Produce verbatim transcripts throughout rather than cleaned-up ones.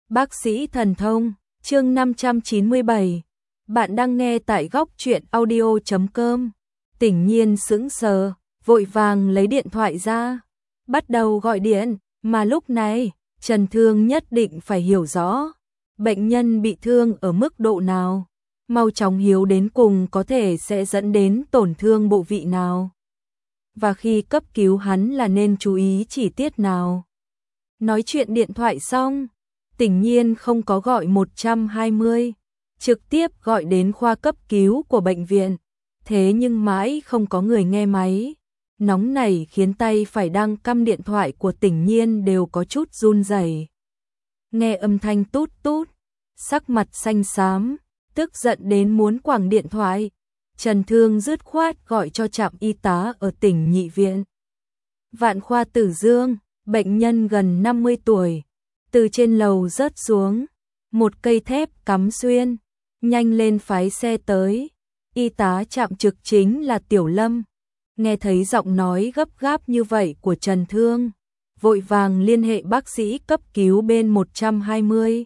Bác sĩ thần thông, chương năm trăm chín mươi bảy. Bạn đang nghe tại góc truyện audio chấm com. Tỉnh Nhiên sững sờ, vội vàng lấy điện thoại ra, bắt đầu gọi điện, mà lúc này, Trần Thương nhất định phải hiểu rõ, bệnh nhân bị thương ở mức độ nào, mau chóng hiểu đến cùng có thể sẽ dẫn đến tổn thương bộ vị nào. Và khi cấp cứu hắn là nên chú ý chi tiết nào. Nói chuyện điện thoại xong, Tỉnh Nhiên không có gọi một trăm hai mươi, trực tiếp gọi đến khoa cấp cứu của bệnh viện. Thế nhưng mãi không có người nghe máy. Nóng này khiến tay phải đang cắm điện thoại của Tỉnh Nhiên đều có chút run rẩy. Nghe âm thanh tút tút, sắc mặt xanh xám, tức giận đến muốn quẳng điện thoại. Trần Thương dứt khoát gọi cho trạm y tá ở tỉnh Nhị Viện. Vạn Khoa Tử Dương, bệnh nhân gần năm mươi tuổi, từ trên lầu rớt xuống, một cây thép cắm xuyên, nhanh lên phái xe tới. Y tá trạm trực chính là Tiểu Lâm, nghe thấy giọng nói gấp gáp như vậy của Trần Thương, vội vàng liên hệ bác sĩ cấp cứu bên một trăm hai mươi.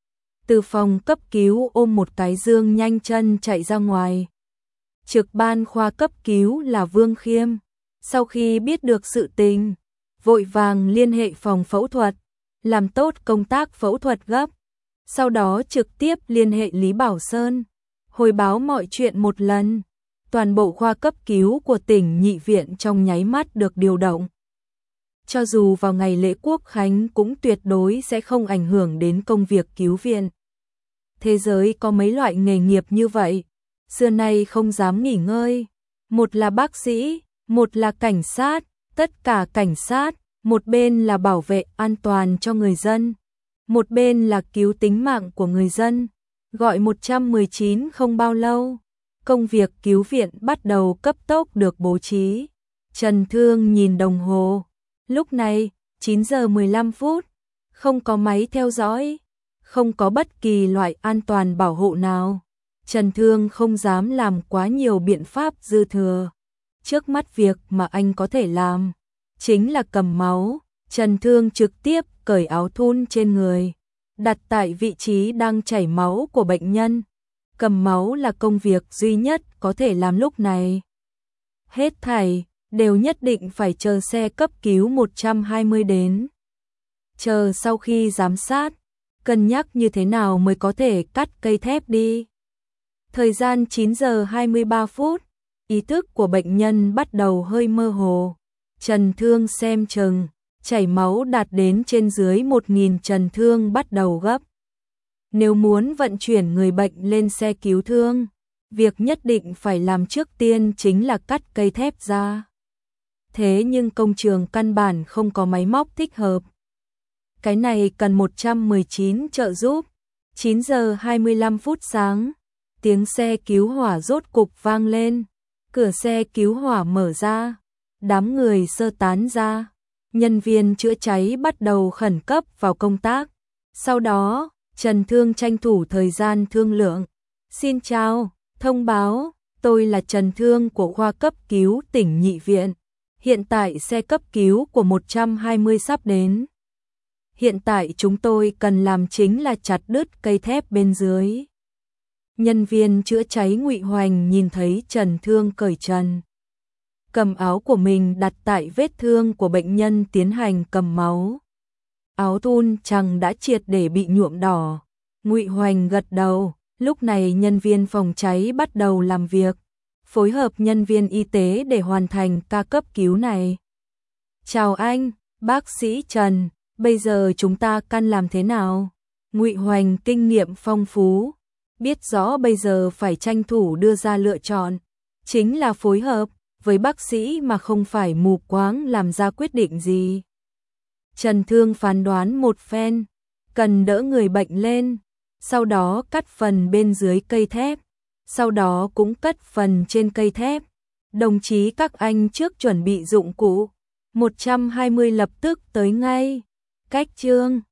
Từ phòng cấp cứu ôm một cái dương nhanh chân chạy ra ngoài. Trực ban khoa cấp cứu là Vương Khiêm, sau khi biết được sự tình, vội vàng liên hệ phòng phẫu thuật, làm tốt công tác phẫu thuật gấp, sau đó trực tiếp liên hệ Lý Bảo Sơn, hồi báo mọi chuyện một lần. Toàn bộ khoa cấp cứu của tỉnh Nhị Viện trong nháy mắt được điều động. Cho dù vào ngày lễ Quốc Khánh cũng tuyệt đối sẽ không ảnh hưởng đến công việc cứu viện. Thế giới có mấy loại nghề nghiệp như vậy, xưa nay không dám nghỉ ngơi. Một là bác sĩ, một là cảnh sát, tất cả cảnh sát, một bên là bảo vệ an toàn cho người dân, một bên là cứu tính mạng của người dân. Gọi một một chín không bao lâu, công việc cứu viện bắt đầu cấp tốc được bố trí. Trần Thương nhìn đồng hồ, lúc này chín giờ mười lăm phút, không có máy theo dõi, không có bất kỳ loại an toàn bảo hộ nào. Trần Thương không dám làm quá nhiều biện pháp dư thừa. Trước mắt việc mà anh có thể làm chính là cầm máu. Trần Thương trực tiếp cởi áo thun trên người, đặt tại vị trí đang chảy máu của bệnh nhân. Cầm máu là công việc duy nhất có thể làm lúc này. Hết thảy đều nhất định phải chờ xe cấp cứu một trăm hai mươi đến. Chờ sau khi giám sát, cân nhắc như thế nào mới có thể cắt cây thép đi. Thời gian chín giờ hai mươi ba phút, ý thức của bệnh nhân bắt đầu hơi mơ hồ. Trần Thương xem chừng, chảy máu đạt đến trên dưới một nghìn. Trần Thương bắt đầu gấp. Nếu muốn vận chuyển người bệnh lên xe cứu thương, việc nhất định phải làm trước tiên chính là cắt cây thép ra. Thế nhưng công trường căn bản không có máy móc thích hợp. Cái này cần một trăm mười chín trợ giúp. chín giờ hai mươi lăm phút sáng, tiếng xe cứu hỏa rốt cục vang lên. Cửa xe cứu hỏa mở ra, đám người sơ tán ra. Nhân viên chữa cháy bắt đầu khẩn cấp vào công tác. Sau đó, Trần Thương tranh thủ thời gian thương lượng. Xin chào, thông báo, tôi là Trần Thương của khoa cấp cứu tỉnh Nhị Viện. Hiện tại xe cấp cứu của một trăm hai mươi sắp đến. Hiện tại chúng tôi cần làm chính là chặt đứt cây thép bên dưới. Nhân viên chữa cháy Ngụy Hoành nhìn thấy Trần Thương cởi trần, cầm áo của mình đặt tại vết thương của bệnh nhân tiến hành cầm máu. Áo thun chằng đã triệt để bị nhuộm đỏ. Ngụy Hoành gật đầu, lúc này nhân viên phòng cháy bắt đầu làm việc, phối hợp nhân viên y tế để hoàn thành ca cấp cứu này. Chào anh, bác sĩ Trần, bây giờ chúng ta căn làm thế nào? Ngụy Hoành kinh nghiệm phong phú, biết rõ bây giờ phải tranh thủ đưa ra lựa chọn, chính là phối hợp với bác sĩ mà không phải mù quáng làm ra quyết định gì. Trần Thương phán đoán một phen, cần đỡ người bệnh lên, sau đó cắt phần bên dưới cây thép, sau đó cũng cắt phần trên cây thép. Đồng chí các anh trước chuẩn bị dụng cụ, một trăm hai mươi lập tức tới ngay. Cách chương